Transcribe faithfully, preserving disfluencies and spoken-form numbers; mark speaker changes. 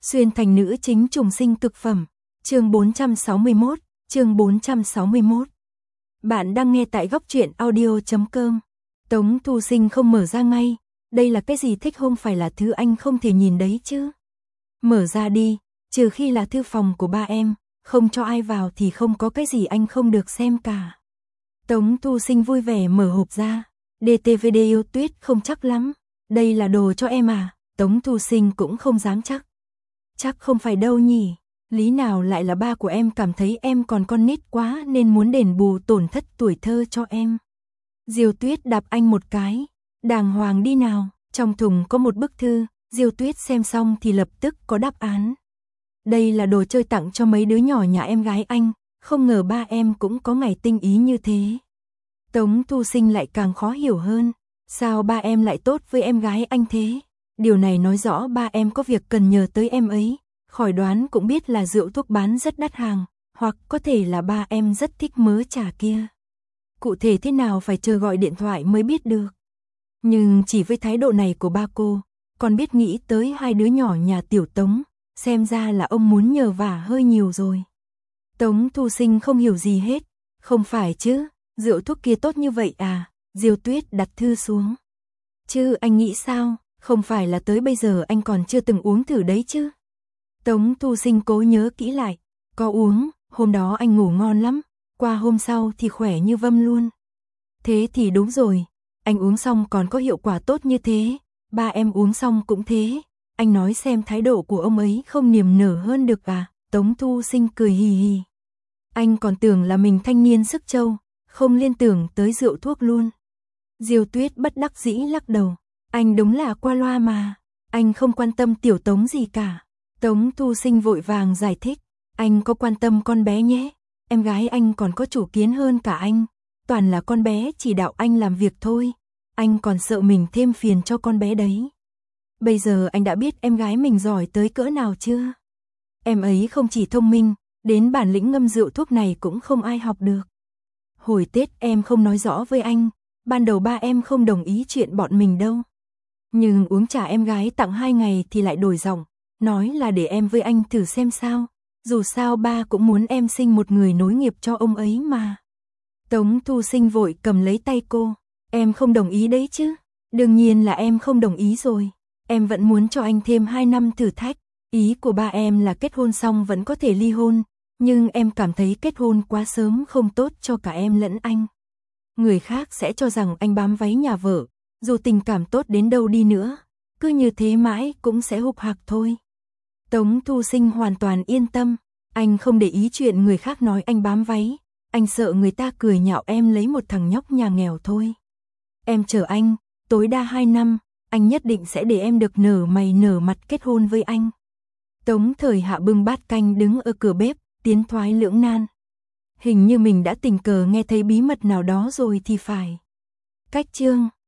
Speaker 1: Xuyên thành nữ chính trùng sinh cực phẩm. Chương bốn trăm sáu mươi mốt, chương bốn trăm sáu mươi mốt. Bạn đang nghe tại góc truyện audio chấm com. Tống Thu Sinh không mở ra ngay, đây là cái gì thích không phải là thứ anh không thể nhìn đấy chứ. Mở ra đi, trừ khi là thư phòng của ba em, không cho ai vào thì không có cái gì anh không được xem cả. Tống Thu Sinh vui vẻ mở hộp ra, đê tê vê đê yêu tuyết không chắc lắm, đây là đồ cho em à, Tống Thu Sinh cũng không dám chắc. Chắc không phải đâu nhỉ, lý nào lại là ba của em cảm thấy em còn con nít quá nên muốn đền bù tổn thất tuổi thơ cho em. Diêu Tuyết đạp anh một cái, đàng hoàng đi nào, trong thùng có một bức thư, Diêu Tuyết xem xong thì lập tức có đáp án. Đây là đồ chơi tặng cho mấy đứa nhỏ nhà em gái anh, không ngờ ba em cũng có ngày tinh ý như thế. Tống Thu Sinh lại càng khó hiểu hơn, sao ba em lại tốt với em gái anh thế? Điều này nói rõ ba em có việc cần nhờ tới em ấy, khỏi đoán cũng biết là rượu thuốc bán rất đắt hàng, hoặc có thể là ba em rất thích mớ trà kia. Cụ thể thế nào phải chờ gọi điện thoại mới biết được. Nhưng chỉ với thái độ này của ba cô, còn biết nghĩ tới hai đứa nhỏ nhà tiểu Tống, xem ra là ông muốn nhờ vả hơi nhiều rồi. Tống Thu Sinh không hiểu gì hết, không phải chứ, rượu thuốc kia tốt như vậy à, Diêu Tuyết đặt thư xuống. Chứ anh nghĩ sao, không phải là tới bây giờ anh còn chưa từng uống thử đấy chứ. Tống Thu Sinh cố nhớ kỹ lại, có uống, hôm đó anh ngủ ngon lắm, qua hôm sau thì khỏe như vâm luôn. Thế thì đúng rồi, anh uống xong còn có hiệu quả tốt như thế, ba em uống xong cũng thế, anh nói xem thái độ của ông ấy không niềm nở hơn được à, Tống Thu Sinh cười hì hì. Anh còn tưởng là mình thanh niên sức trâu, không liên tưởng tới rượu thuốc luôn. Diêu Tuyết bất đắc dĩ lắc đầu, anh đúng là qua loa mà, anh không quan tâm tiểu Tống gì cả. Tống Thu Sinh vội vàng giải thích, anh có quan tâm con bé nhé, em gái anh còn có chủ kiến hơn cả anh, toàn là con bé chỉ đạo anh làm việc thôi, anh còn sợ mình thêm phiền cho con bé đấy. Bây giờ anh đã biết em gái mình giỏi tới cỡ nào chưa? Em ấy không chỉ thông minh, đến bản lĩnh ngâm rượu thuốc này cũng không ai học được. Hồi Tết em không nói rõ với anh, ban đầu ba em không đồng ý chuyện bọn mình đâu. Nhưng uống trà em gái tặng hai ngày thì lại đổi giọng, nói là để em với anh thử xem sao, dù sao ba cũng muốn em sinh một người nối nghiệp cho ông ấy mà. Tống Thu Sinh vội cầm lấy tay cô, em không đồng ý đấy chứ, đương nhiên là em không đồng ý rồi, em vẫn muốn cho anh thêm hai năm thử thách, ý của ba em là kết hôn xong vẫn có thể ly hôn, nhưng em cảm thấy kết hôn quá sớm không tốt cho cả em lẫn anh. Người khác sẽ cho rằng anh bám váy nhà vợ, dù tình cảm tốt đến đâu đi nữa, cứ như thế mãi cũng sẽ hục hặc thôi. Tống Thu Sinh hoàn toàn yên tâm, anh không để ý chuyện người khác nói anh bám váy, anh sợ người ta cười nhạo em lấy một thằng nhóc nhà nghèo thôi. Em chờ anh, tối đa hai năm, anh nhất định sẽ để em được nở mày nở mặt kết hôn với anh. Tống Thời Hạ bưng bát canh đứng ở cửa bếp, tiến thoái lưỡng nan. Hình như mình đã tình cờ nghe thấy bí mật nào đó rồi thì phải. Cách chương